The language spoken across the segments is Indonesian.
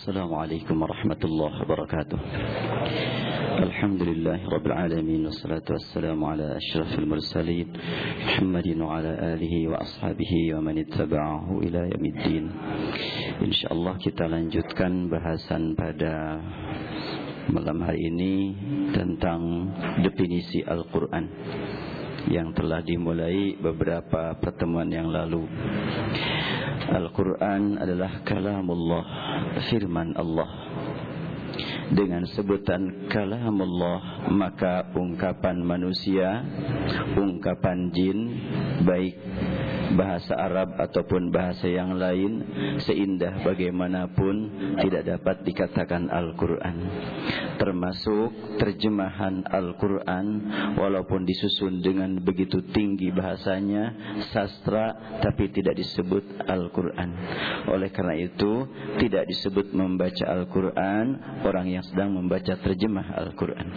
Assalamualaikum warahmatullahi wabarakatuh. Alhamdulillah rabbil alamin, wassalatu wassalamu ala asyrafil mursalin Muhammadin wa ala alihi wa ashabihi wa man ittaba'ahu ila yaumiddin. Insyaallah kita lanjutkan bahasan pada malam hari ini tentang definisi Al-Quran yang telah dimulai beberapa pertemuan yang lalu. Al-Quran adalah kalamullah, firman Allah. Dengan sebutan kalamullah, maka ungkapan manusia, ungkapan jin, baik bahasa Arab ataupun bahasa yang lain, seindah bagaimanapun tidak dapat dikatakan Al-Quran. Termasuk terjemahan Al-Quran, walaupun disusun dengan begitu tinggi bahasanya, sastra, tapi tidak disebut Al-Quran. Oleh karena itu tidak disebut membaca Al-Quran orang yang sedang membaca terjemah Al-Quran,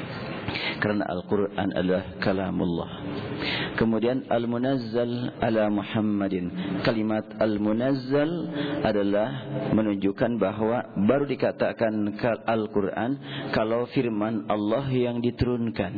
karena Al-Quran adalah kalamullah. Kemudian Al-Munazzal ala Muhammadin. Kalimat Al-Munazzal adalah menunjukkan bahwa baru dikatakan Al-Quran kalau firman Allah yang diturunkan.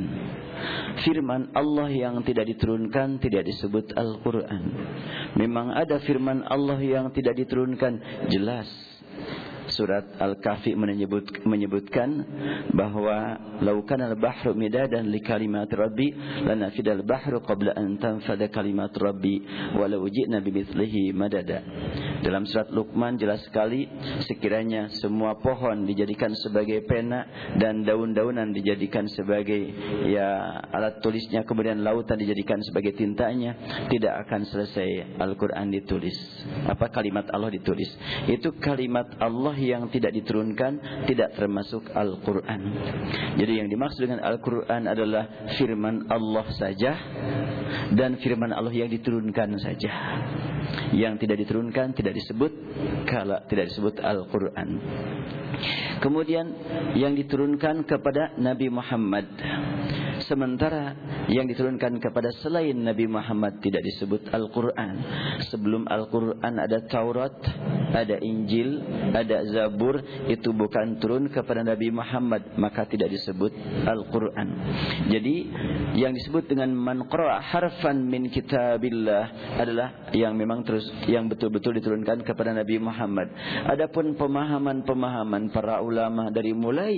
Firman Allah yang tidak diturunkan tidak disebut Al-Quran. Memang ada firman Allah yang tidak diturunkan, jelas. Surat Al-Kahfi menyebutkan bahwa laukan al-bahru midadan li kalimat rabbi lanafidal bahru qabla an tanfada kalimat rabbi walau ji'na bimithlihi madada. Dalam surat Luqman jelas sekali, sekiranya semua pohon dijadikan sebagai pena dan daun-daunan dijadikan sebagai alat tulisnya, kemudian lautan dijadikan sebagai tintanya, tidak akan selesai Al-Quran ditulis. Kalimat Allah ditulis. Itu kalimat Allah yang tidak diturunkan, tidak termasuk Al-Quran. Jadi yang dimaksud dengan Al-Quran adalah firman Allah saja dan firman Allah yang diturunkan saja. Yang tidak diturunkan tidak disebut Al-Quran. Kemudian yang diturunkan kepada Nabi Muhammad, sementara yang diturunkan kepada selain Nabi Muhammad tidak disebut Al-Quran. Sebelum Al-Quran ada Taurat, ada Injil, ada Zabur, itu bukan turun kepada Nabi Muhammad, maka tidak disebut Al-Quran. Jadi yang disebut dengan man qara'a harfan min kitabillah adalah yang memang yang betul-betul diturunkan kepada Nabi Muhammad. Adapun pemahaman para ulama dari mulai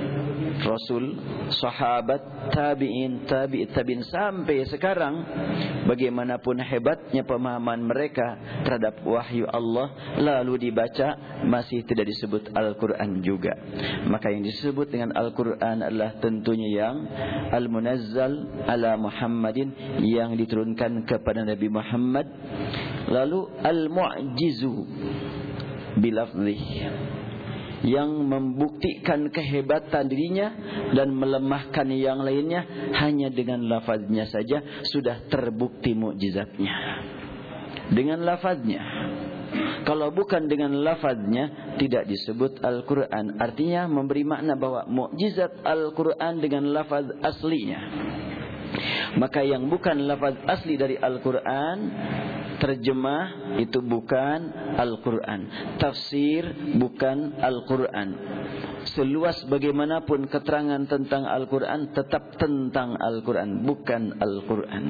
Rasul, sahabat, tabi'in, tabi'in sampai sekarang, bagaimanapun hebatnya pemahaman mereka terhadap wahyu Allah lalu dibaca, masih tidak disebut Al-Quran juga. Maka yang disebut dengan Al-Quran adalah tentunya yang Al-Munazzal ala Muhammadin, yang diturunkan kepada Nabi Muhammad. Lalu Al-Mu'jizu bilafzih, yang membuktikan kehebatan dirinya dan melemahkan yang lainnya, hanya dengan lafaznya saja sudah terbukti mukjizatnya. Dengan lafaznya. Kalau bukan dengan lafaznya tidak disebut Al-Quran. Artinya memberi makna bahwa mukjizat Al-Quran dengan lafaz aslinya. Maka yang bukan lafaz asli dari Al-Quran, terjemah itu bukan Al-Quran, tafsir bukan Al-Quran. Seluas bagaimanapun keterangan tentang Al-Quran, tetap tentang Al-Quran, bukan Al-Quran.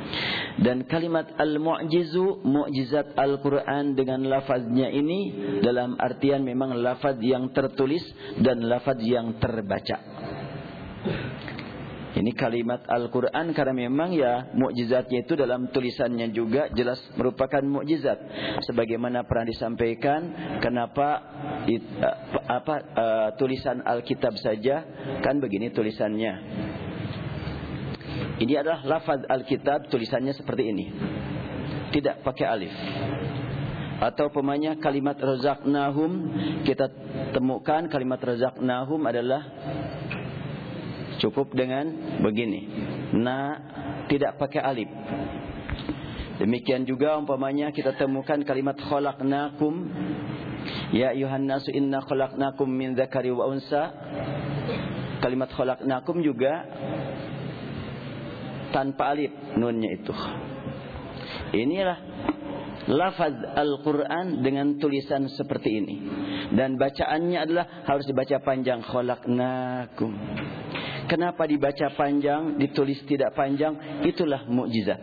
Dan kalimat Al-Mu'jizu, mukjizat Al-Quran dengan lafaznya ini, dalam artian memang lafaz yang tertulis dan lafaz yang terbaca. Ini kalimat Al-Quran karena memang mukjizatnya itu dalam tulisannya juga jelas merupakan mukjizat. Sebagaimana pernah disampaikan, kenapa tulisan Alkitab saja kan begini tulisannya. Ini adalah lafaz Alkitab, tulisannya seperti ini, tidak pakai alif. Atau pemanya kalimat razaqnahum, kita temukan kalimat razaqnahum adalah cukup dengan begini, tidak pakai alif. Demikian juga umpamanya kita temukan kalimat khalaqnakum, ya ayuhan nasu inna khalaqnakum min dzakari wa unsa. Kalimat khalaqnakum juga tanpa alif, nunnya itu. Inilah lafaz Al-Quran dengan tulisan seperti ini. Dan bacaannya adalah harus dibaca panjang. Khalaqnakum. Kenapa dibaca panjang, ditulis tidak panjang? Itulah mukjizat.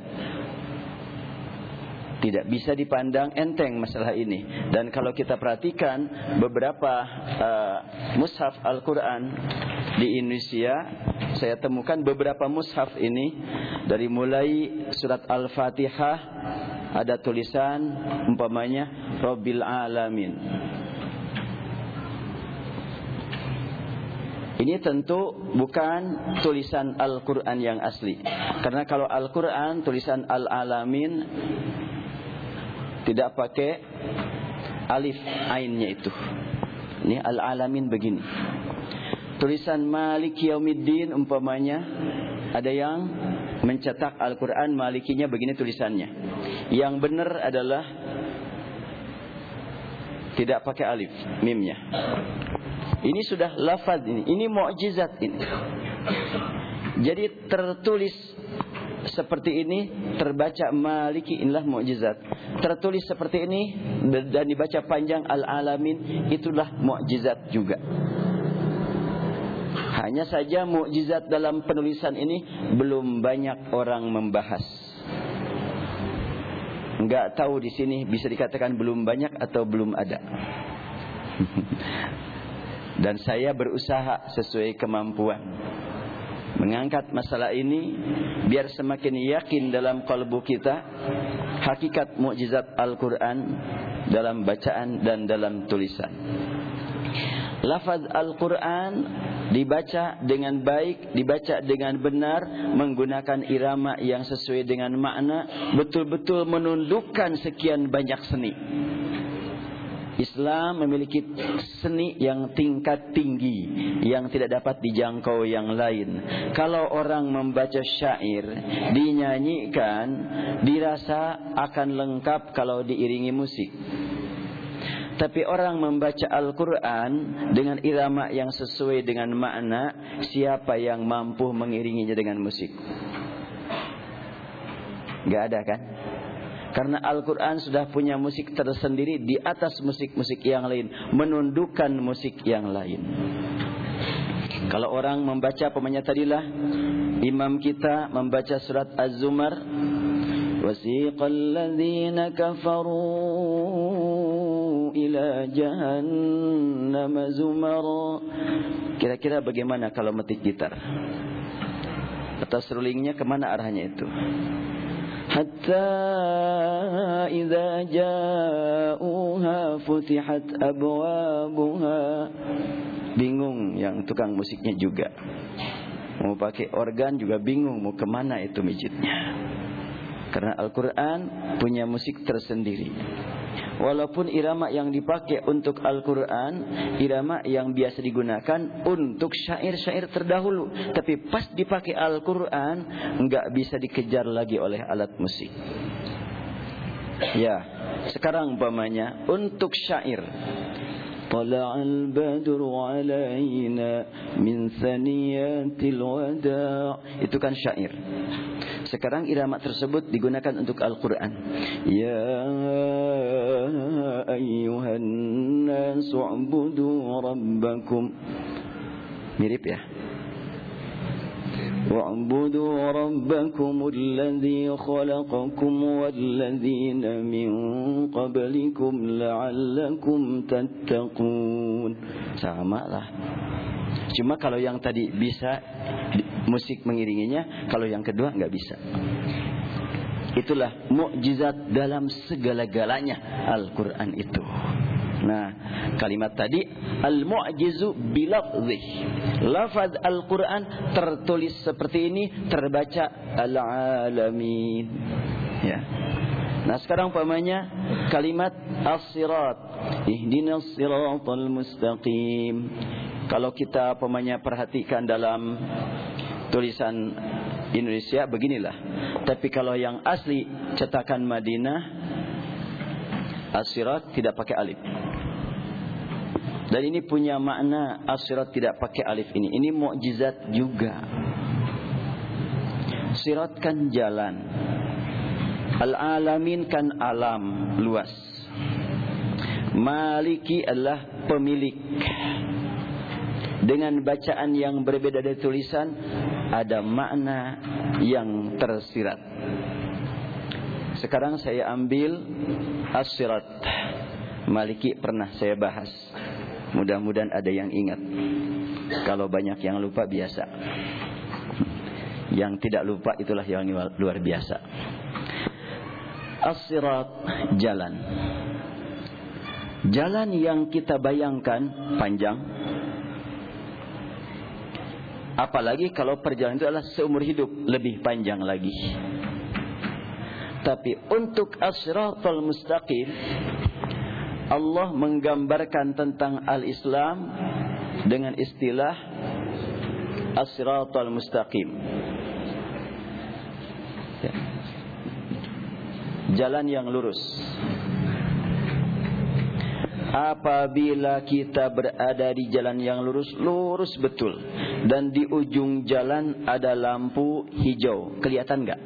Tidak bisa dipandang enteng masalah ini. Dan kalau kita perhatikan beberapa mushaf Al-Quran di Indonesia, saya temukan beberapa mushaf ini, dari mulai surat Al-Fatihah ada tulisan umpamanya Rabbil Alamin. Ini tentu bukan tulisan Al-Quran yang asli. Karena kalau Al-Quran tulisan Al-Alamin tidak pakai alif ainnya itu. Ini Al-Alamin begini. Tulisan Maliki Yaumiddin umpamanya, ada yang mencetak Al-Quran Malikinya begini tulisannya. Yang benar adalah tidak pakai alif, mimnya. Ini sudah lafaz ini mukjizat ini. Jadi tertulis seperti ini, terbaca Maliki, inilah mukjizat. Tertulis seperti ini dan dibaca panjang Al-Alamin, itulah mukjizat juga. Hanya saja mukjizat dalam penulisan ini belum banyak orang membahas. Enggak tahu di sini bisa dikatakan belum banyak atau belum ada. Dan saya berusaha sesuai kemampuan mengangkat masalah ini biar semakin yakin dalam kalbu kita hakikat mukjizat Al-Quran dalam bacaan dan dalam tulisan. Lafaz Al-Quran dibaca dengan baik, dibaca dengan benar, menggunakan irama yang sesuai dengan makna, betul-betul menundukkan sekian banyak seni. Islam memiliki seni yang tingkat tinggi, yang tidak dapat dijangkau yang lain. Kalau orang membaca syair, dinyanyikan, dirasa akan lengkap kalau diiringi musik. Tapi orang membaca Al-Quran dengan irama yang sesuai dengan makna, siapa yang mampu mengiringinya dengan musik? Gak ada kan? Karena Al-Quran sudah punya musik tersendiri di atas musik-musik yang lain, menundukkan musik yang lain. Kalau orang membaca, pemanya tadilah imam kita membaca surat Az-Zumar, wasiqal ladzina kafaru ila jahannam zumara. Kira-kira bagaimana kalau metik gitar? Atas rulingnya kemana arahnya itu? Hatta idza ja'uha futihat abwabuha. Bingung yang tukang musiknya juga. Mau pakai organ juga bingung mau kemana itu mijitnya. Karena Al-Quran punya musik tersendiri. Walaupun irama yang dipakai untuk Al-Quran, irama yang biasa digunakan untuk syair-syair terdahulu. Tapi pas dipakai Al-Quran, enggak bisa dikejar lagi oleh alat musik. Ya, sekarang umpamanya untuk syair. Tala'al badru alaina min thaniyatil wada'. Itu kan syair. Sekarang irama tersebut digunakan untuk Al-Quran. Ya ayyuhan nasu u'budu rabbakum. Mirip ya. Wa'budu rabbakum alladhi khalaqakum walladhina min qablikum la'allakum tattaqun. Sama lah. Cuma kalau yang tadi bisa musik mengiringinya, kalau yang kedua enggak bisa. Itulah mukjizat dalam segala-galanya Al-Quran itu. Nah, kalimat tadi al-mu'jizu bilafzih. Lafaz Al-Quran tertulis seperti ini, terbaca al-alamin. Ya. Nah, sekarang umpamanya kalimat as-sirat, ihdinas siratal mustaqim. Kalau kita umpamanya perhatikan dalam tulisan Indonesia beginilah. Tapi kalau yang asli cetakan Madinah, as-sirat tidak pakai alif. Dan ini punya makna as-sirat tidak pakai alif ini. Ini mukjizat juga. Sirat kan jalan. Al-alamin kan alam luas. Maliki adalah pemilik. Dengan bacaan yang berbeda dari tulisan, ada makna yang tersirat. Sekarang saya ambil as-sirat. Maliki pernah saya bahas. Mudah-mudahan ada yang ingat. Kalau banyak yang lupa biasa. Yang tidak lupa itulah yang luar biasa. As-sirat, jalan. Jalan yang kita bayangkan panjang. Apalagi kalau perjalanan itu adalah seumur hidup, lebih panjang lagi. Tapi untuk as-siratal mustaqim, Allah menggambarkan tentang al-Islam dengan istilah as-siratal mustaqim. Jalan yang lurus. Apabila kita berada di jalan yang lurus, lurus betul, dan di ujung jalan ada lampu hijau, kelihatan enggak?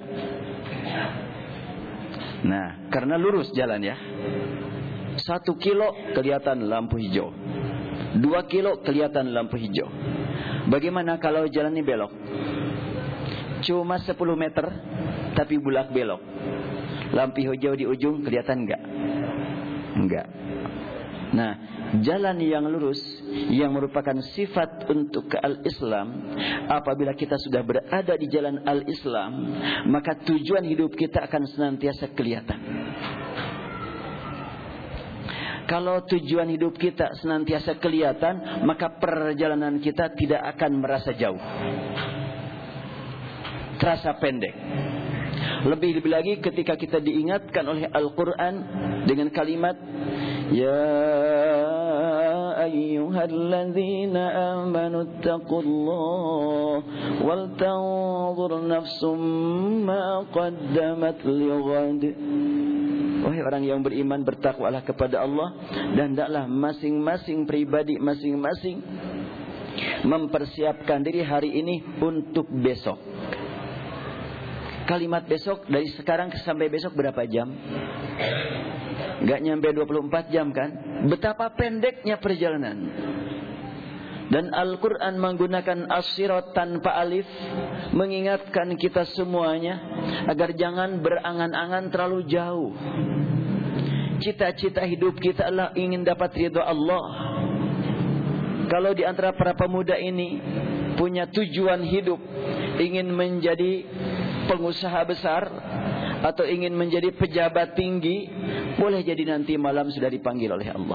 Nah, karena lurus jalan ya. 1 kilo kelihatan lampu hijau, 2 kilo kelihatan lampu hijau. Bagaimana kalau jalan ini belok? Cuma 10 meter tapi bulak belok, lampu hijau di ujung kelihatan enggak? Enggak. Nah, jalan yang lurus yang merupakan sifat untuk al-Islam, apabila kita sudah berada di jalan al-Islam, maka tujuan hidup kita akan senantiasa kelihatan. Kalau tujuan hidup kita senantiasa kelihatan, maka perjalanan kita tidak akan merasa jauh, terasa pendek. Lebih lagi ketika kita diingatkan oleh Al-Quran dengan kalimat Ya ayyuhalladzina amanu attaqullah wal tanzur nafsum ma qaddamat lighad. Wahai orang yang beriman, bertakwalah kepada Allah, dan hendaklah masing-masing pribadi masing-masing mempersiapkan diri hari ini untuk besok. Kalimat besok, dari sekarang sampai besok berapa jam? Gak nyampe 24 jam kan? Betapa pendeknya perjalanan. Dan Al-Quran menggunakan as-sirat tanpa alif, mengingatkan kita semuanya agar jangan berangan-angan terlalu jauh. Cita-cita hidup kita adalah ingin dapat ridha Allah. Kalau di antara para pemuda ini punya tujuan hidup, ingin menjadi pengusaha besar atau ingin menjadi pejabat tinggi, boleh jadi nanti malam sudah dipanggil oleh Allah.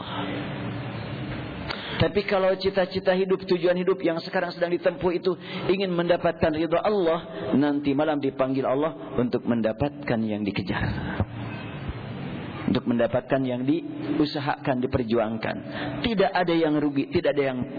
Tapi kalau cita-cita hidup, tujuan hidup yang sekarang sedang ditempuh itu ingin mendapatkan ridha Allah, nanti malam dipanggil Allah untuk mendapatkan yang dikejar, untuk mendapatkan yang diusahakan, diperjuangkan. Tidak ada yang rugi, tidak ada yang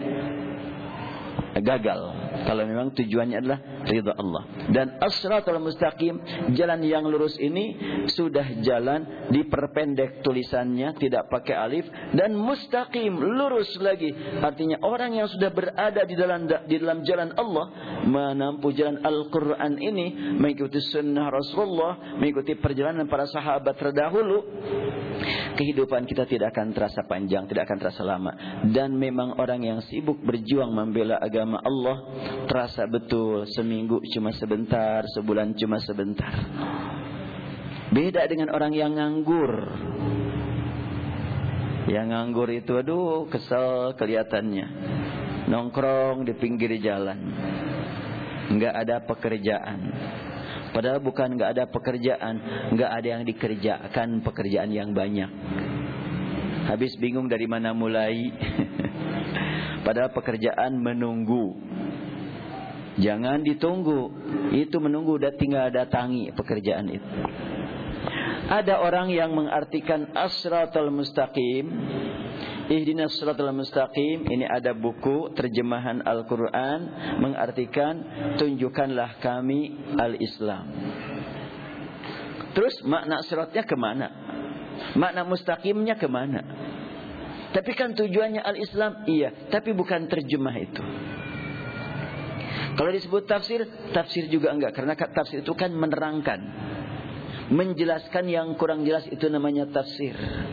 gagal kalau memang tujuannya adalah ridha Allah. Dan as-siratal mustaqim, jalan yang lurus ini sudah jalan diperpendek tulisannya, tidak pakai alif, dan mustaqim, lurus lagi. Artinya orang yang sudah berada di dalam jalan Allah, menempuh jalan Al-Quran ini, mengikuti sunnah Rasulullah, mengikuti perjalanan para sahabat terdahulu, kehidupan kita tidak akan terasa panjang, tidak akan terasa lama. Dan memang orang yang sibuk berjuang membela agama Allah, terasa betul seminggu cuma sebentar, sebulan cuma sebentar. Beda dengan orang yang nganggur. Yang nganggur itu aduh kesel kelihatannya, nongkrong di pinggir jalan, nggak ada pekerjaan. Padahal bukan nggak ada pekerjaan, nggak ada yang dikerjakan, pekerjaan yang banyak. Habis bingung dari mana mulai. Padahal pekerjaan menunggu. Jangan ditunggu, itu menunggu, udah tinggal datangi pekerjaan itu. Ada orang yang mengartikan as-siratal mustaqim, ihdinas siratal mustaqim, ini ada buku terjemahan Al-Quran mengartikan tunjukkanlah kami al-Islam. Terus makna siratnya kemana? Makna mustaqimnya kemana? Tapi kan tujuannya al-Islam, iya, tapi bukan terjemah itu. Kalau disebut tafsir, tafsir juga enggak, karena tafsir itu kan menerangkan. menjelaskan yang kurang jelas, itu namanya tafsir.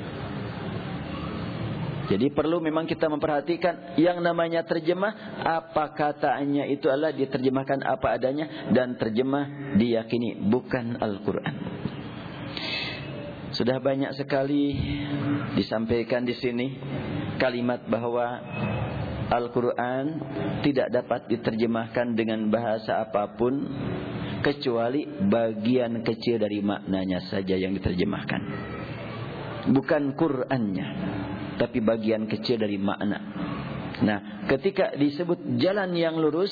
Jadi perlu memang kita memperhatikan yang namanya terjemah, apa katanya itu adalah diterjemahkan apa adanya, dan terjemah diyakini bukan Al-Quran. Sudah banyak sekali disampaikan di sini kalimat bahwa Al-Quran tidak dapat diterjemahkan dengan bahasa apapun kecuali bagian kecil dari maknanya saja yang diterjemahkan, bukan Qur'annya, tapi bagian kecil dari makna. Nah, ketika disebut jalan yang lurus,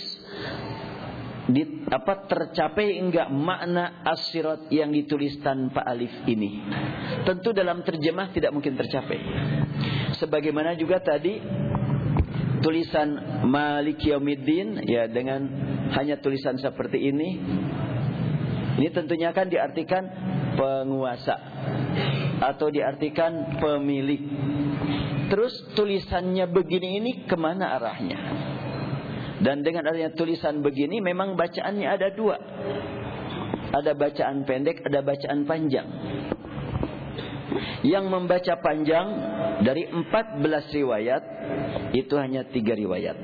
tercapai enggak makna as-sirat yang ditulis tanpa alif ini? Tentu dalam terjemah tidak mungkin tercapai. Sebagaimana juga tadi tulisan Maliki Yaumiddin, ya, dengan hanya tulisan seperti ini tentunya akan diartikan penguasa atau diartikan pemilik. Terus tulisannya begini, ini kemana arahnya? Dan dengan adanya tulisan begini, memang bacaannya ada dua. Ada bacaan pendek, ada bacaan panjang. Yang membaca panjang dari 14 riwayat, itu hanya 3 riwayat.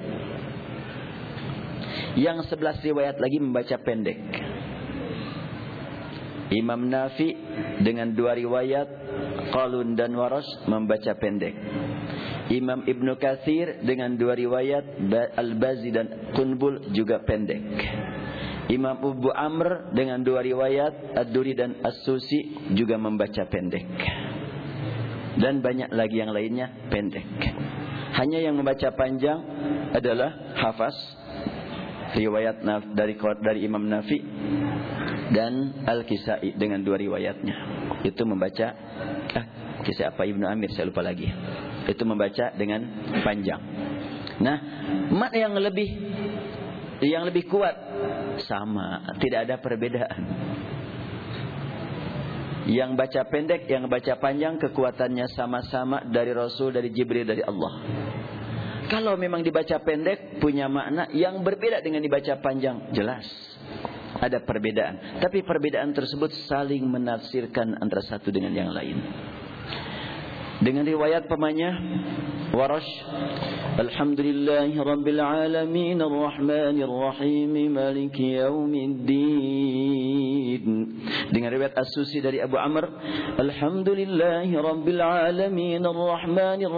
Yang 11 riwayat lagi membaca pendek. Imam Nafi dengan 2 riwayat, Qalun dan Warash, membaca pendek. Imam Ibnu Katsir dengan 2 riwayat, Al-Bazi dan Qunbul, juga pendek. Imam Abu Amr dengan 2 riwayat, Ad-Duri dan As-Susi, juga membaca pendek. Dan banyak lagi yang lainnya pendek. Hanya yang membaca panjang adalah Hafs, riwayat dari Imam Nafi, dan Al-Kisai dengan 2 riwayatnya. Itu membaca Kisai apa Ibnu Amir, saya lupa lagi. Itu membaca dengan panjang. Nah, makna yang lebih kuat sama, tidak ada perbedaan. Yang baca pendek, yang baca panjang, kekuatannya sama-sama dari Rasul, dari Jibril, dari Allah. Kalau memang dibaca pendek punya makna yang berbeda dengan dibaca panjang, jelas ada perbedaan. Tapi perbedaan tersebut saling menafsirkan antara satu dengan yang lain. Dengan riwayat pemanya Warash, Alhamdulillahi Rabbil Alamin Ar-Rahmanir Rahim Maliki Yaumiddin. Dengan riwayat As-Susi dari Abu Amr, Alhamdulillahi Rabbil Alamin Ar-Rahmanir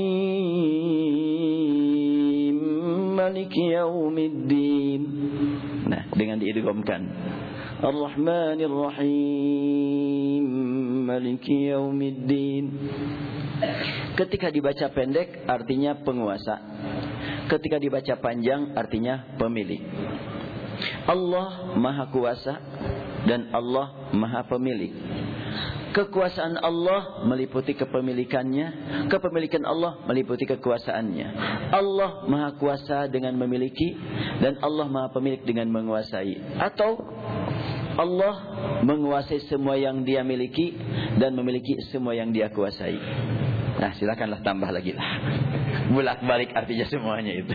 Rahim Maliki Yaumiddin. Nah, dengan diidghamkan, Ar-Rahmanir Rahim Maliki Yaumiddin. Ketika dibaca pendek artinya penguasa, ketika dibaca panjang artinya pemilik. Allah Maha Kuasa dan Allah Maha Pemilik. Kekuasaan Allah meliputi kepemilikannya, kepemilikan Allah meliputi kekuasaannya. Allah Maha Kuasa dengan memiliki, dan Allah Maha Pemilik dengan menguasai. Atau Allah menguasai semua yang Dia miliki dan memiliki semua yang Dia kuasai. Nah, silakanlah tambah lagi lah. Bolak-balik artinya semuanya itu.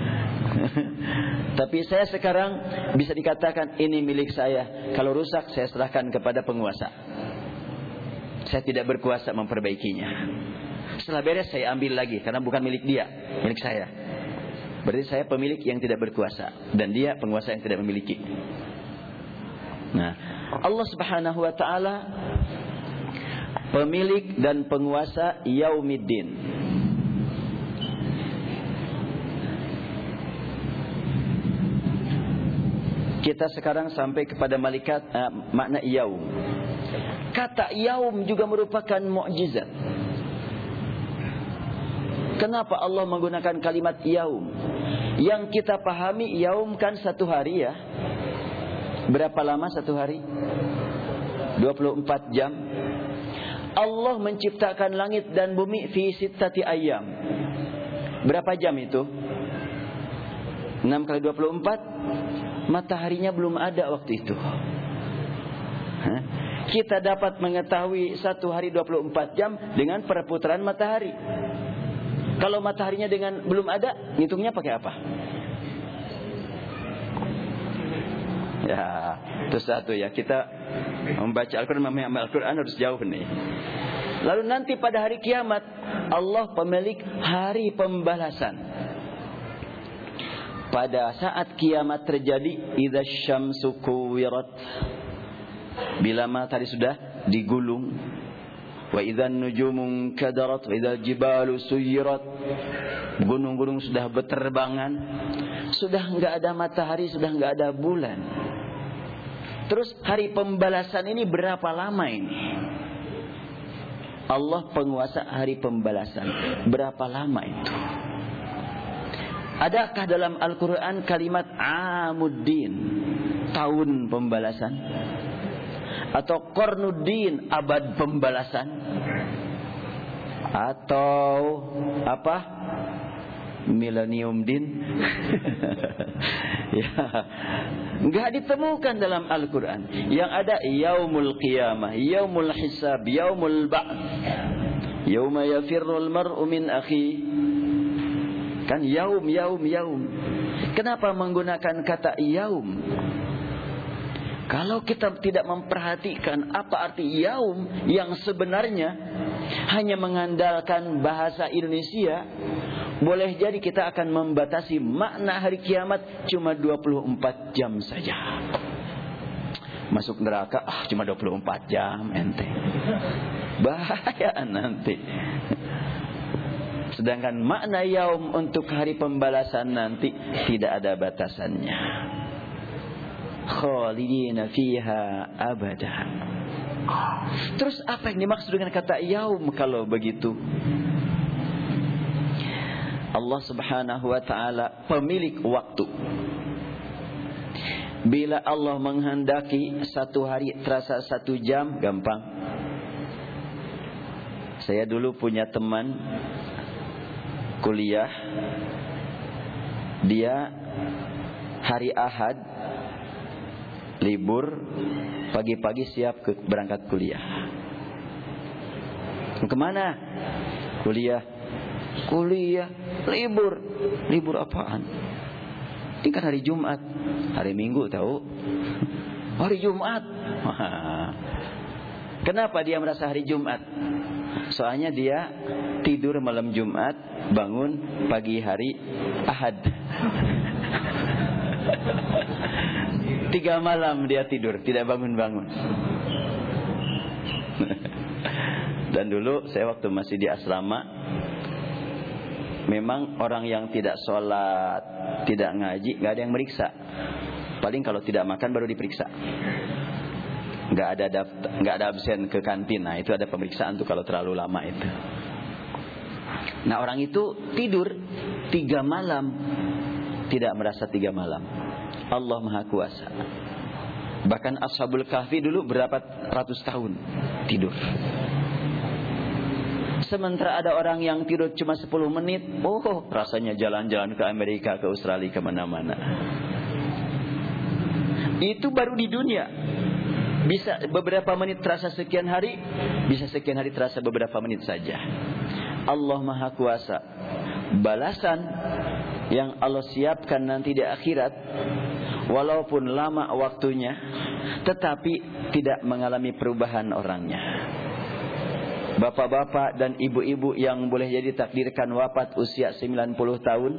Tapi saya sekarang bisa dikatakan ini milik saya. Kalau rusak saya serahkan kepada penguasa. Saya tidak berkuasa memperbaikinya. Setelah beres saya ambil lagi karena bukan milik dia, milik saya. Berarti saya pemilik yang tidak berkuasa dan dia penguasa yang tidak memiliki. Nah, Allah Subhanahu wa taala pemilik dan penguasa Yaumiddin. Kita sekarang sampai kepada makna yaum. Kata yaum juga merupakan mukjizat. Kenapa Allah menggunakan kalimat yaum? Yang kita pahami yaum kan satu hari, ya. Berapa lama satu hari? 24 jam. Allah menciptakan langit dan bumi fi sittati ayyam. Berapa jam itu? 6 kali 24. Mataharinya belum ada waktu itu. Kita dapat mengetahui satu hari 24 jam dengan perputaran matahari. Kalau mataharinya belum ada, ngitungnya pakai apa? Ya, itu satu ya. Kita membaca Al-Quran, memahami Al-Quran harus jauh nih. Lalu nanti pada hari kiamat, Allah pemilik hari pembalasan. Pada saat kiamat terjadi, idza syamsu kuwirat, bila matahari sudah digulung, wa idzan nujumu kadarat, wa idzal jibalu suyirat, gunung-gunung sudah berterbangan, sudah enggak ada matahari, sudah enggak ada bulan. Terus hari pembalasan ini berapa lama ini? Allah penguasa hari pembalasan. Berapa lama itu? Adakah dalam Al-Quran kalimat Amuddin, tahun pembalasan? Atau Qarnuddin, abad pembalasan? Atau apa? Millennium Din? Ya, enggak ditemukan dalam Al-Quran. Yang ada Yaumul Qiyamah, Yaumul Hisab, Yaumul Ba'ts, Yauma yafirrul mar'u min akhi. Kan yaum. Kenapa menggunakan kata yaum? Kalau kita tidak memperhatikan apa arti yaum yang sebenarnya, hanya mengandalkan bahasa Indonesia, boleh jadi kita akan membatasi makna hari kiamat cuma 24 jam saja. Masuk neraka cuma 24 jam ente. Bahaya nanti. Sedangkan makna yaum untuk hari pembalasan nanti tidak ada batasannya. Khalidina fiha abada. Terus apa yang dimaksud dengan kata yaum kalau begitu? Allah Subhanahu wa ta'ala pemilik waktu. Bila Allah menghendaki satu hari terasa 1 jam, gampang. Saya dulu punya teman kuliah, dia hari Ahad libur, pagi-pagi siap berangkat kuliah. Kemana? Kuliah, libur apaan? Ini kan hari Jumat, hari Minggu tahu? Hari Jumat. Kenapa dia merasa hari Jumat? Soalnya dia tidur malam Jumat, bangun pagi hari Ahad. 3 malam dia tidur, tidak bangun-bangun. Dan dulu saya waktu masih di asrama, memang orang yang tidak sholat, tidak ngaji, gak ada yang meriksa. Paling kalau tidak makan baru diperiksa. Gak ada absen ke kantin. Nah itu ada pemeriksaan tuh kalau terlalu lama itu. Nah orang itu tidur 3 malam, tidak merasa 3 malam. Allah Maha Kuasa. Bahkan Ashabul Kahfi dulu berapa ratus tahun tidur. Sementara ada orang yang tidur cuma 10 menit, rasanya jalan-jalan ke Amerika, ke Australia, kemana-mana. Itu baru di dunia. Bisa beberapa menit terasa sekian hari, bisa sekian hari terasa beberapa menit saja. Allah Maha Kuasa. Balasan yang Allah siapkan nanti di akhirat, walaupun lama waktunya, tetapi tidak mengalami perubahan orangnya. Bapak-bapak dan ibu-ibu yang boleh jadi takdirkan wafat usia 90 tahun,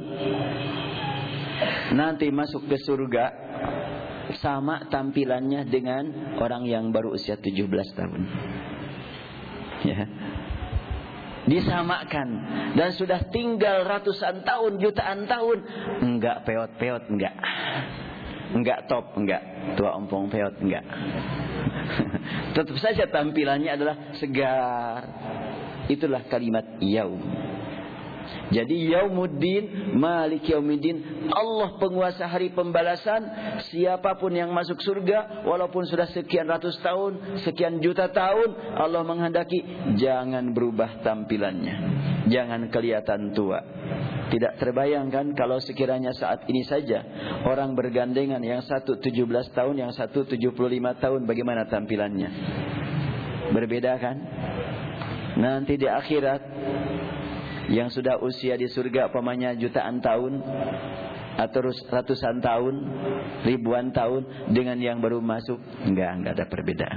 nanti masuk ke surga sama tampilannya dengan orang yang baru usia 17 tahun. Ya. Disamakan. Dan sudah tinggal ratusan tahun, jutaan tahun, enggak peot-peot, enggak. Enggak top, enggak. Tua ompong peot, enggak. Tetap saja tampilannya adalah segar. Itulah kalimat yaum. Jadi Yaumuddin, Malik Yaumiddin, Allah penguasa hari pembalasan. Siapapun yang masuk surga, walaupun sudah sekian ratus tahun, sekian juta tahun, Allah menghendaki jangan berubah tampilannya, jangan kelihatan tua. Tidak terbayangkan kalau sekiranya saat ini saja orang bergandengan, yang satu 17 tahun, yang satu 75 tahun, bagaimana tampilannya? Berbeda kan? Nanti di akhirat, yang sudah usia di surga pamannya jutaan tahun, atau ratusan tahun, ribuan tahun dengan yang baru masuk, enggak ada perbedaan.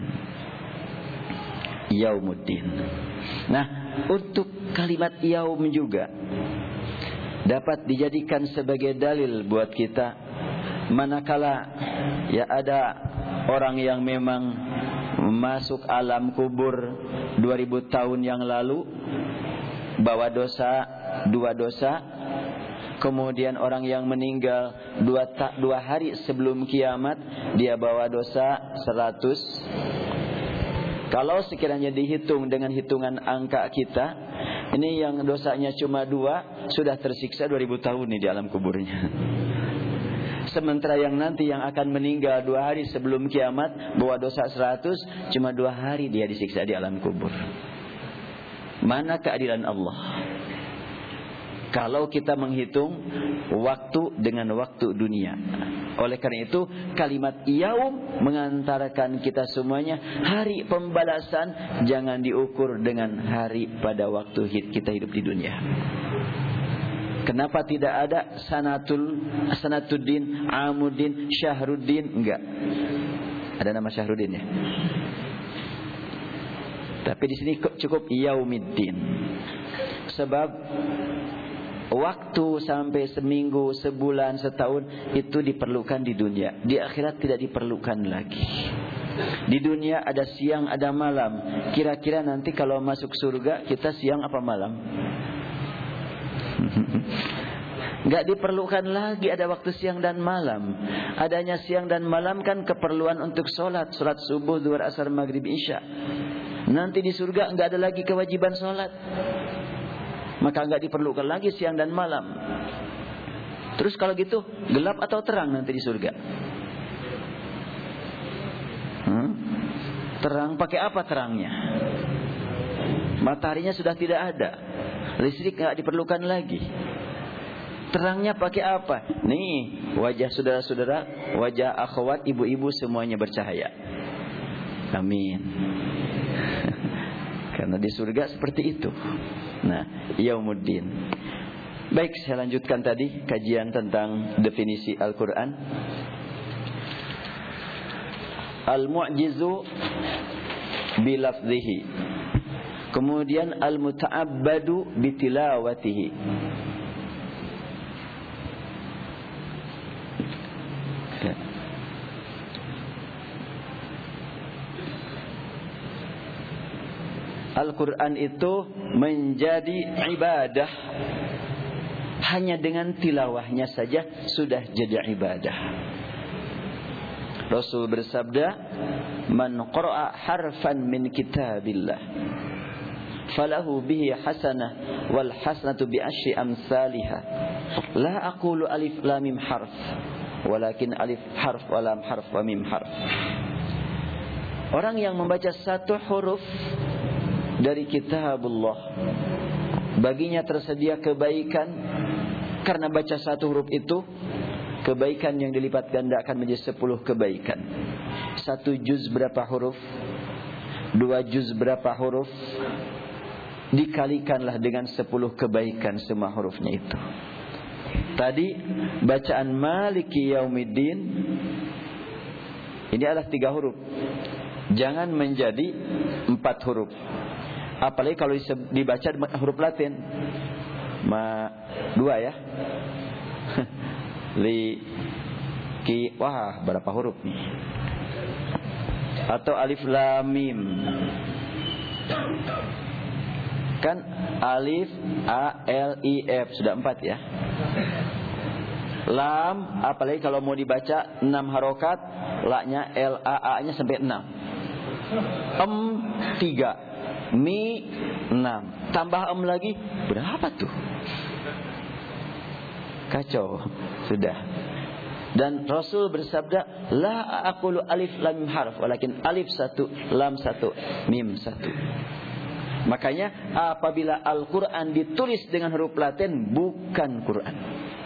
Yaumuddin. Nah, untuk kalimat yaum juga dapat dijadikan sebagai dalil buat kita manakala ya ada orang yang memang masuk alam kubur 2000 tahun yang lalu, bawa dosa, 2 dosa. Kemudian orang yang meninggal 2 hari sebelum kiamat, dia bawa dosa 100. Kalau sekiranya dihitung dengan hitungan angka kita, ini yang dosanya cuma 2 sudah tersiksa 2000 tahun nih di alam kuburnya. Sementara yang nanti yang akan meninggal 2 hari sebelum kiamat bawa dosa 100, cuma 2 hari dia disiksa di alam kubur. Mana keadilan Allah? Kalau kita menghitung waktu dengan waktu dunia. Oleh karena itu kalimat yaum mengantarkan kita semuanya hari pembalasan, jangan diukur dengan hari pada waktu kita hidup di dunia. Kenapa tidak ada Sanatuddin, Amuddin, Syahruddin? Enggak. Ada nama Syahruddin ya. Tapi di sini cukup Yaumiddin. Sebab waktu sampai seminggu, sebulan, setahun itu diperlukan di dunia. Di akhirat tidak diperlukan lagi. Di dunia ada siang, ada malam. Kira-kira nanti kalau masuk surga kita siang apa malam? Enggak diperlukan lagi ada waktu siang dan malam. Adanya siang dan malam kan keperluan untuk sholat subuh, zuhur, asar, maghrib, isya. Nanti di surga enggak ada lagi kewajiban sholat, maka enggak diperlukan lagi siang dan malam. Terus kalau gitu gelap atau terang nanti di surga? Terang, pakai apa terangnya? Mataharinya sudah tidak ada, listrik enggak diperlukan lagi. Terangnya pakai apa? Nih, wajah saudara-saudara, wajah akhwat, ibu-ibu semuanya bercahaya. Amin. Karena di surga seperti itu. Nah, Yaumuddin. Baik, saya lanjutkan tadi kajian tentang definisi Al-Quran. Al-mu'jizu bilafzihi. Kemudian al-muta'abbadu bitilawatihi. Al-Quran itu menjadi ibadah. Hanya dengan tilawahnya saja sudah jadi ibadah. Rasul bersabda, "Man qara'a harfan min kitabillah falahu bihi hasanah wal hasanatu bi asyri amsalihha. La aqulu alif lam mim harf, walakin alif harf wa lam harf wa mim harf." Orang yang membaca 1 huruf dari kitabullah, baginya tersedia kebaikan karena baca 1 huruf itu. Kebaikan yang dilipat gandakan menjadi 10 kebaikan. 1 juz berapa huruf? 2 juz berapa huruf? Dikalikanlah dengan 10 kebaikan semua hurufnya itu. Tadi bacaan Maliki Yaumiddin ini adalah 3 huruf. Jangan menjadi 4 huruf. Apalagi kalau dibaca huruf Latin. 2 ya. Wah, berapa huruf nih? Atau alif lam mim. Kan alif a l i f sudah 4 ya. Lam, apalagi kalau mau dibaca 6 harokat, la-nya l a a-nya sampai 6. 3, mi 6. Tambah lagi berapa tuh? Kacau sudah. Dan Rasul bersabda, la aqulu alif lam mim harf, walakin alif 1, lam 1, mim 1. Makanya apabila Al-Quran ditulis dengan huruf Latin, bukan Quran.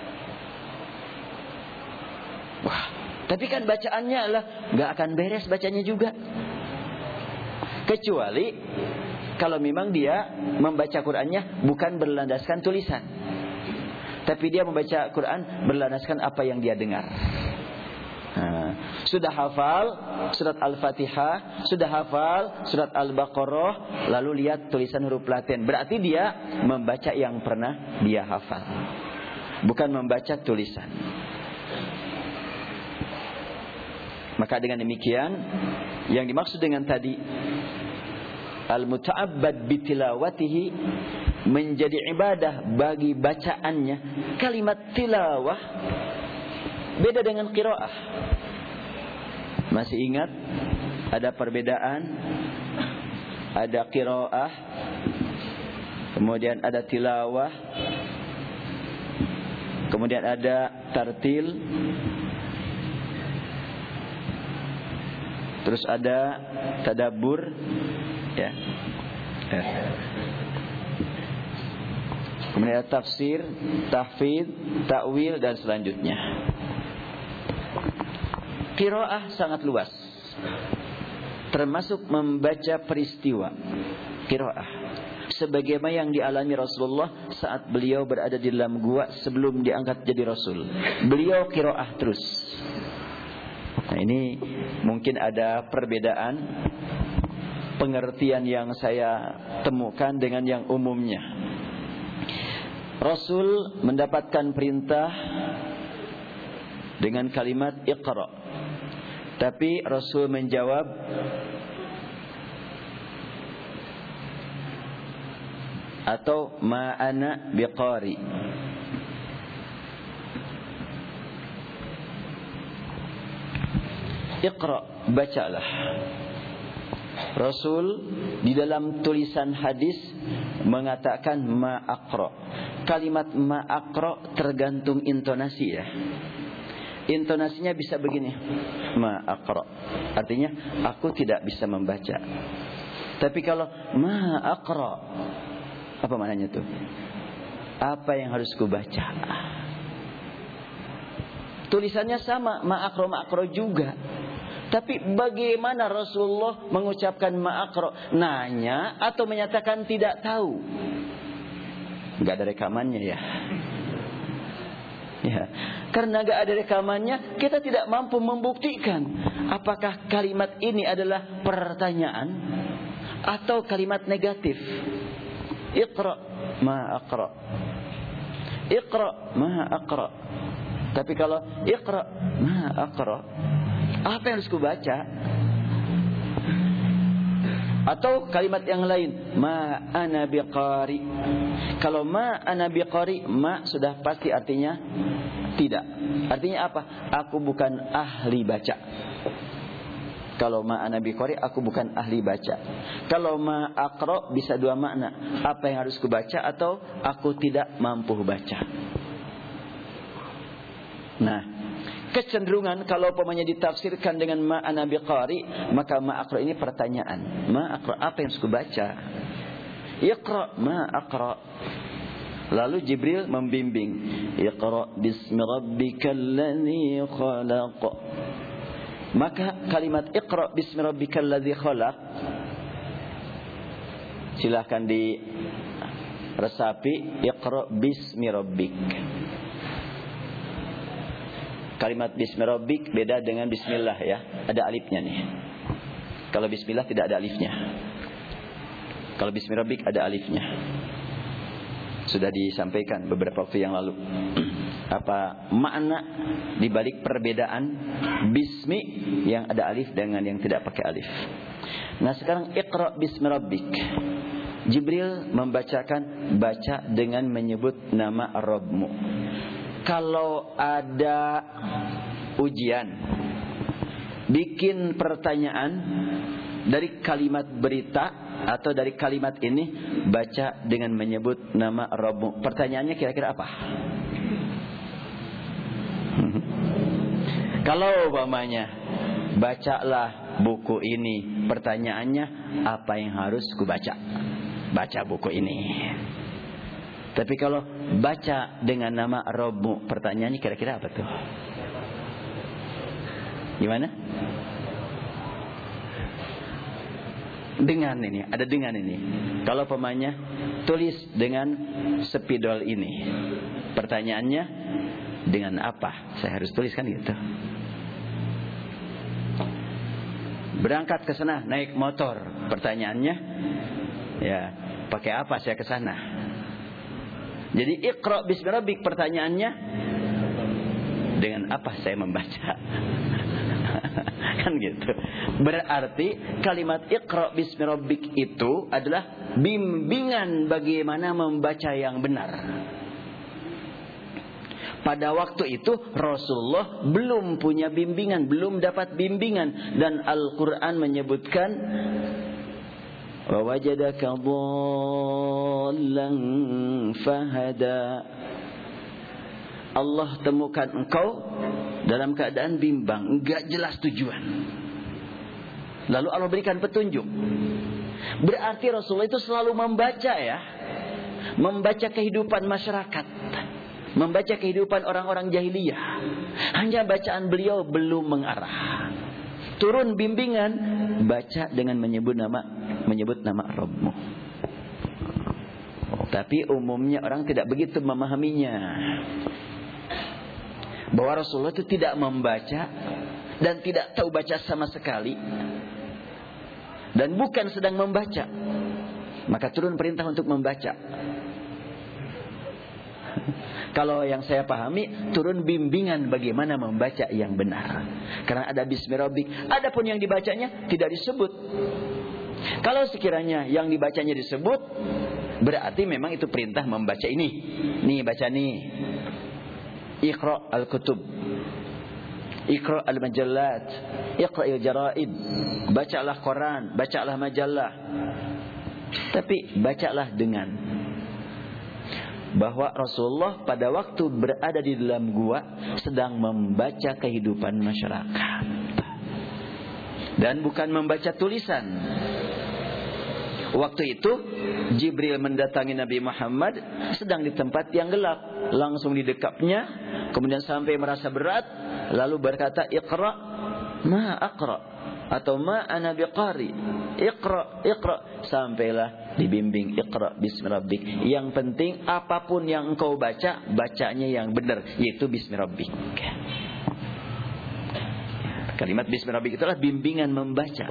Wah, tapi kan bacaannya lah gak akan beres bacanya juga. Kecuali kalau memang dia membaca Qurannya bukan berlandaskan tulisan, tapi dia membaca Quran berlandaskan apa yang dia dengar. Sudah hafal surat Al-Fatihah, sudah hafal surat Al-Baqarah, lalu lihat tulisan huruf Latin, berarti dia membaca yang pernah dia hafal, bukan membaca tulisan. Maka dengan demikian, yang dimaksud dengan tadi al-muta'abbad bitilawatihi, menjadi ibadah bagi bacaannya. Kalimat tilawah beda dengan qiraah. Masih ingat ada perbedaan? Ada qiraah, kemudian ada tilawah, kemudian ada tartil, terus ada tadabbur, ya. Kemudian ada tafsir, tahfidz, takwil, dan selanjutnya. Qiraah sangat luas, termasuk membaca peristiwa. Qiraah sebagaimana yang dialami Rasulullah saat beliau berada di dalam gua sebelum diangkat jadi Rasul. Beliau qiraah terus. Nah, ini mungkin ada perbedaan pengertian yang saya temukan dengan yang umumnya. Rasul mendapatkan perintah dengan kalimat Iqra, tapi Rasul menjawab, atau ma ana biqari. Iqra, bacalah. Rasul di dalam tulisan hadis mengatakan ma aqra. Kalimat ma aqra tergantung intonasi, ya. Intonasinya bisa begini, ma aqra, artinya aku tidak bisa membaca. Tapi kalau ma aqra, apa maknanya tuh? Apa yang harus ku baca? Tulisannya sama, ma aqra juga. Tapi bagaimana Rasulullah mengucapkan ma aqra? Nanya atau menyatakan tidak tahu? Enggak ada rekamannya, ya. Ya, karena enggak ada rekamannya, kita tidak mampu membuktikan apakah kalimat ini adalah pertanyaan atau kalimat negatif. Iqra ma aqra, Iqra ma aqra. Tapi kalau Iqra ma aqra, apa yang harus ku baca? Atau kalimat yang lain, ma ana biqari. Kalau ma ana biqari, ma sudah pasti artinya tidak. Artinya apa? Aku bukan ahli baca. Kalau ma ana biqari, aku bukan ahli baca. Kalau ma aqra bisa dua makna. Apa yang harus kubaca atau aku tidak mampu baca. Nah, kecenderungan kalau umpamanya ditafsirkan dengan ma ana biqari, maka ma aqra ini pertanyaan. Ma aqra, apa yang harus kubaca? Iqra ma aqra. Lalu Jibril membimbing, Iqra bismi rabbikal ladzi khalaq. Maka kalimat Iqra bismi rabbikal ladzi khalaq, silahkan diresapi, Iqra bismi rabbik. Kalimat bismi rabbik beda dengan bismillah, ya. Ada alifnya nih. Kalau bismillah tidak ada alifnya. Kalau bismi rabbik ada alifnya. Sudah disampaikan beberapa waktu yang lalu. Apa makna dibalik perbedaan bismi yang ada alif dengan yang tidak pakai alif. Nah, sekarang Iqra bismi rabbik. Jibril membacakan, baca dengan menyebut nama Rabbmu. Kalau ada ujian, bikin pertanyaan dari kalimat berita atau dari kalimat ini, baca dengan menyebut nama Rabbmu. Pertanyaannya kira-kira apa? Kalau umpamanya, bacalah buku ini, pertanyaannya apa yang harus kubaca? Baca buku ini. Tapi kalau baca dengan nama Rabbmu, pertanyaannya kira-kira apa tuh? Gimana? Dengan ini, ada dengan ini. Kalau pemanya tulis dengan spidol ini, Pertanyaannya, dengan apa saya harus tuliskan gitu? Berangkat ke sana naik motor. Pertanyaannya, ya, pakai apa saya ke sana? Jadi Iqra bismi rabbik, pertanyaannya, dengan apa saya membaca? Kan gitu. Berarti kalimat Iqra bismi rabbik itu adalah bimbingan bagaimana membaca yang benar. Pada waktu itu Rasulullah belum punya bimbingan, belum dapat bimbingan, dan Al-Quran menyebutkan wa wajadaka dhallan fahada. Allah temukan engkau dalam keadaan bimbang, enggak jelas tujuan. Lalu Allah berikan petunjuk. Berarti Rasulullah itu selalu membaca, ya, membaca kehidupan masyarakat, membaca kehidupan orang-orang jahiliyah. Hanya bacaan beliau belum mengarah. Turun bimbingan, baca dengan menyebut nama Rabbmu. Tapi umumnya orang tidak begitu memahaminya. Bahwa Rasulullah itu tidak membaca dan tidak tahu baca sama sekali, dan bukan sedang membaca. Maka turun perintah untuk membaca. Kalau yang saya pahami, turun bimbingan bagaimana membaca yang benar. Karena ada bismi rabbik. Adapun yang dibacanya tidak disebut. Kalau sekiranya yang dibacanya disebut, berarti memang itu perintah membaca ini. Nih, baca nih. Iqra al-kutub, Iqra al-majallat, Iqra al-jaraid. Bacalah Quran, bacalah majalah. Tapi bacalah dengan bahwa Rasulullah pada waktu berada di dalam gua sedang membaca kehidupan masyarakat, dan bukan membaca tulisan. Waktu itu Jibril mendatangi Nabi Muhammad sedang di tempat yang gelap. Langsung didekapnya, kemudian sampai merasa berat, lalu berkata, Iqra ma aqra, atau ma ana biqari, Iqra, Iqra. Sampailah dibimbing Iqra bismi rabbik. Yang penting apapun yang engkau baca, bacanya yang benar, yaitu bismi rabbik. Kalimat bismi rabbik itulah bimbingan membaca.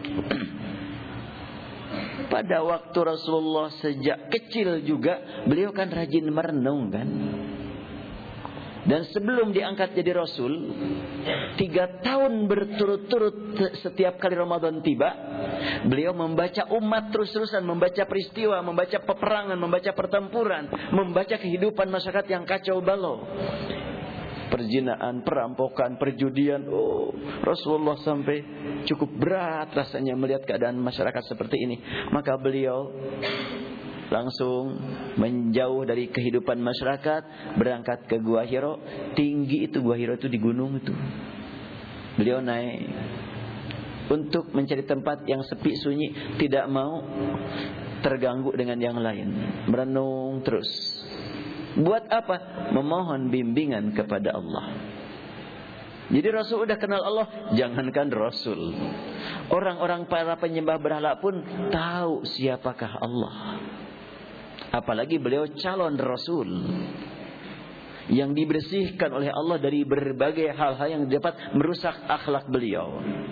Pada waktu Rasulullah sejak kecil juga, beliau kan rajin merenung, kan. Dan sebelum diangkat jadi Rasul, 3 tahun berturut-turut setiap kali Ramadan tiba, beliau membaca umat terus-terusan, membaca peristiwa, membaca peperangan, membaca pertempuran, membaca kehidupan masyarakat yang kacau balau. Perzinaan, perampokan, perjudian. Rasulullah sampai cukup berat rasanya melihat keadaan masyarakat seperti ini. Maka beliau langsung menjauh dari kehidupan masyarakat, berangkat ke Gua Hiro. Tinggi itu Gua Hiro, itu di gunung itu. Beliau naik untuk mencari tempat yang sepi sunyi, tidak mau terganggu dengan yang lain. Merenung terus. Buat apa? Memohon bimbingan kepada Allah. Jadi Rasul udah kenal Allah. Jangankan Rasul, orang-orang para penyembah berhala pun tahu siapakah Allah. Apalagi beliau calon Rasul yang dibersihkan oleh Allah dari berbagai hal-hal yang dapat merusak akhlak beliau.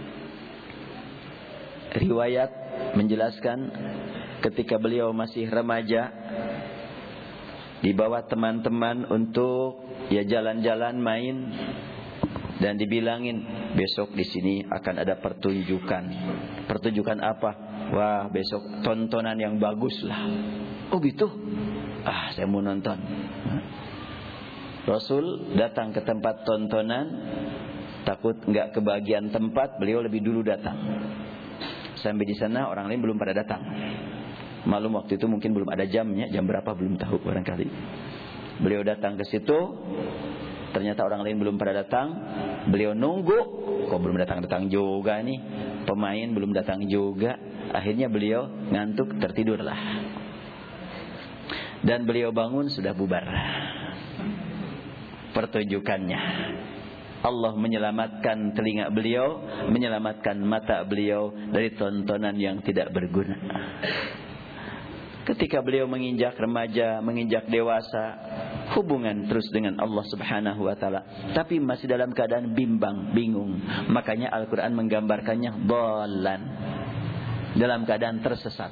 Riwayat menjelaskan ketika beliau masih remaja, dibawa teman-teman untuk jalan-jalan main, dan dibilangin besok di sini akan ada pertunjukan. Pertunjukan apa? Wah, besok tontonan yang bagus lah. Oh gitu? Saya mau nonton. Rasul datang ke tempat tontonan, takut nggak kebagian tempat, beliau lebih dulu datang. Sampai di sana orang lain belum pada datang. Malum waktu itu mungkin belum ada jamnya, jam berapa belum tahu barangkali. Beliau datang ke situ, ternyata orang lain belum pada datang. Beliau nunggu, kok belum datang-datang juga nih, pemain belum datang juga. Akhirnya beliau ngantuk, tertidurlah. Dan beliau bangun sudah bubar pertunjukannya. Allah menyelamatkan telinga beliau, menyelamatkan mata beliau dari tontonan yang tidak berguna. Ketika beliau menginjak remaja, menginjak dewasa, hubungan terus dengan Allah Subhanahu wa taala, tapi masih dalam keadaan bimbang, bingung. Makanya Al-Qur'an menggambarkannya dhalan, dalam keadaan tersesat.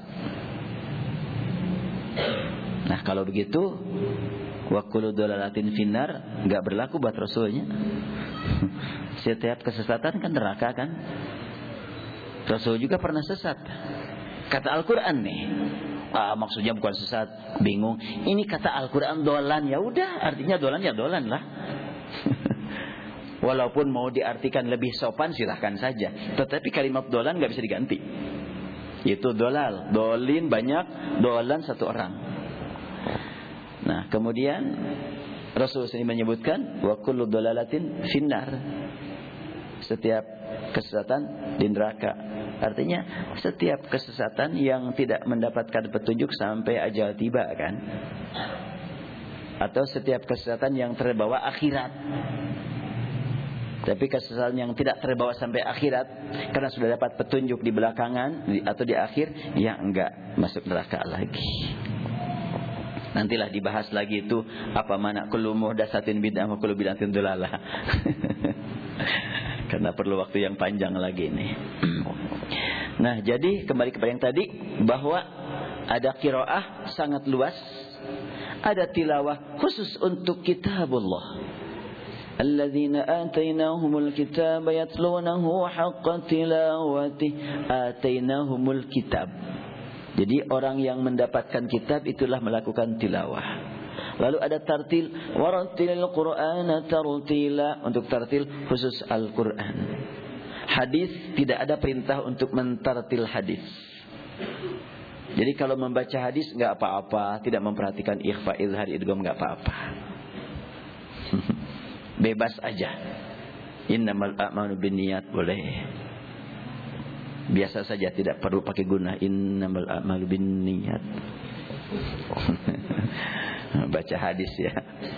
Nah, kalau begitu wa kullu dhalalatin finnar enggak berlaku buat Rasulnya. Setiap kesesatan kan neraka kan? Rasul juga pernah sesat. Kata Al-Qur'an nih, maksudnya bukan sesat, bingung. Ini kata Al-Qur'an dolan, ya udah, artinya dolan ya dolan lah. Walaupun mau diartikan lebih sopan silahkan saja, tetapi kalimat dolan nggak bisa diganti. Itu dolal, dolin banyak, dolan satu orang. Nah, kemudian Rasul sendiri menyebutkan wa kullu dolalatin finnar. Setiap kesesatan di neraka. Artinya setiap kesesatan yang tidak mendapatkan petunjuk sampai ajal tiba kan. Atau setiap kesesatan yang terbawa akhirat. Tapi kesesatan yang tidak terbawa sampai akhirat karena sudah dapat petunjuk di belakangan atau di akhir, ya enggak masuk neraka lagi. Nantilah dibahas lagi itu apa mana kullu muhdatsatin bid'ah wa kullu bid'atin dhalalah. Karena perlu waktu yang panjang lagi nih. Nah, jadi kembali kepada yang tadi, bahwa ada qiraah sangat luas, ada tilawah khusus untuk kitabullah. Alladzina atainahumul kitaba yatlunahu haqqa tilawati, atainahumul kitab. Jadi orang yang mendapatkan kitab itulah melakukan tilawah. Lalu ada tartil, warattilil Qur'ana tartila, untuk tartil khusus Al-Qur'an. Hadis tidak ada perintah untuk mentartil hadis. Jadi kalau membaca hadis enggak apa-apa, tidak memperhatikan ikhfa, izhar, idgham enggak apa-apa. Bebas aja. Innamal a'malu binniyat boleh. Biasa saja, tidak perlu pakai guna. Innamal a'malu binniyat. Baca hadis ya.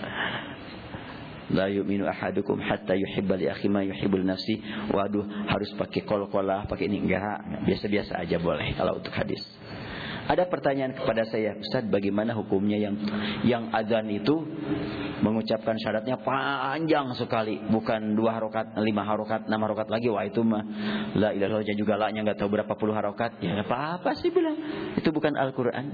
La yu'minu ahadukum hatta yuhibba li akhi ma yuhibbu li nafsi. Waduh, harus pakai kol-kolah, pakai ini enggak. Biasa-biasa aja boleh kalau untuk hadis. Ada pertanyaan kepada saya, Ustaz, bagaimana hukumnya yang azan itu mengucapkan syaratnya panjang sekali, bukan 2 harokat, 5 harokat, 6 harokat lagi. Wah, itu mah la ilaha illallah juga la-nya enggak tahu berapa puluh harokat. Ya apa-apa sih bilang. Itu bukan Al-Qur'an.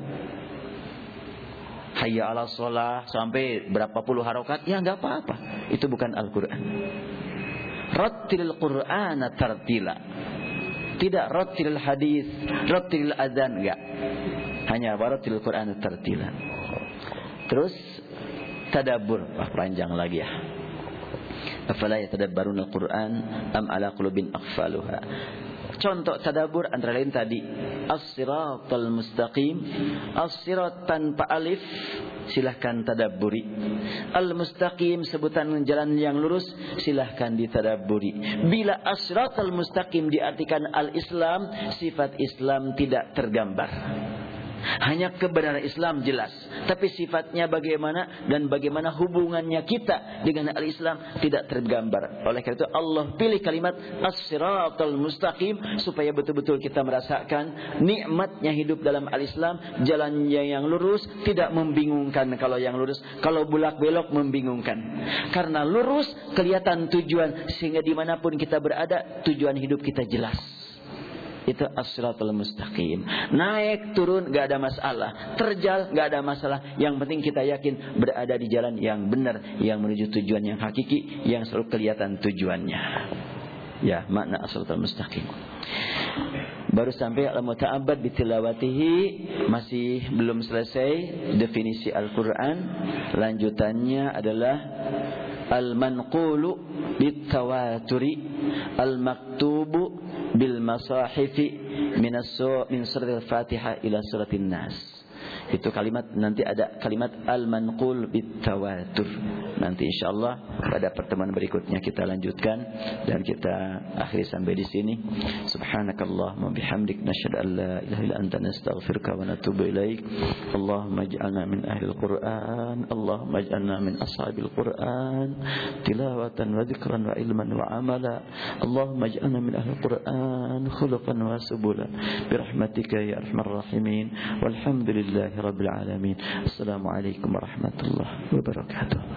Hayya 'alas shalah sampai berapa puluh harokat, ya enggak apa-apa. Itu bukan Al-Qur'an. Rattilil Qur'ana tartila. Tidak rattilil hadis, rattilil adzan, enggak. Hanya rattilil Qur'ana tartila. Terus tadabbur, panjang lagi ya. Afala yatadabbaruna al-Qur'an am ala qulubin aqfaluha. Contoh tadabbur antara lain tadi as-siratal mustaqim. As-sirat tanpa alif silahkan tadabburi. Al-mustaqim sebutan jalan yang lurus silahkan ditadabburi. Bila as-siratal mustaqim diartikan al-Islam, sifat Islam tidak tergambar. Hanya kebenaran Islam jelas, tapi sifatnya bagaimana dan bagaimana hubungannya kita dengan al-Islam tidak tergambar. Oleh karena itu Allah pilih kalimat as-siratal mustaqim supaya betul-betul kita merasakan nikmatnya hidup dalam al-Islam. Jalannya yang lurus tidak membingungkan kalau yang lurus, kalau bulak belok membingungkan. Karena lurus kelihatan tujuan, sehingga dimanapun kita berada tujuan hidup kita jelas. Itu as-siratal mustaqim. Naik turun gak ada masalah, terjal gak ada masalah. Yang penting kita yakin berada di jalan yang benar, yang menuju tujuan yang hakiki, yang selalu kelihatan tujuannya. Ya, makna as-siratal mustaqim. Baru sampai al-muta'abbad bitilawatihi, masih belum selesai definisi Al-Qur'an. Lanjutannya adalah al-manqulu bitawaturi, al-maktubu bil masahifi min suratil Fatihah ila suratin Nas. Itu kalimat, nanti ada kalimat al-manqul bitawatur. Nanti insyaallah pada pertemuan berikutnya kita lanjutkan dan kita akhiri sampai di sini. Subhanakallahumma bihamdik nasyhadu an la ilaha illa anta nastaghfiruka wa natubu ilaik. Allahumma ij'alna min ahlil Qur'an, Allahumma ij'alna min ashabil Qur'an tilawatan wa dzikran wa ilman wa amala. Allahumma ij'alna min ahlil Qur'an khuluqan wa subula birahmatika ya arhamar rahimin. Walhamdulillahi rabbil alamin. Assalamualaikum warahmatullahi wabarakatuh.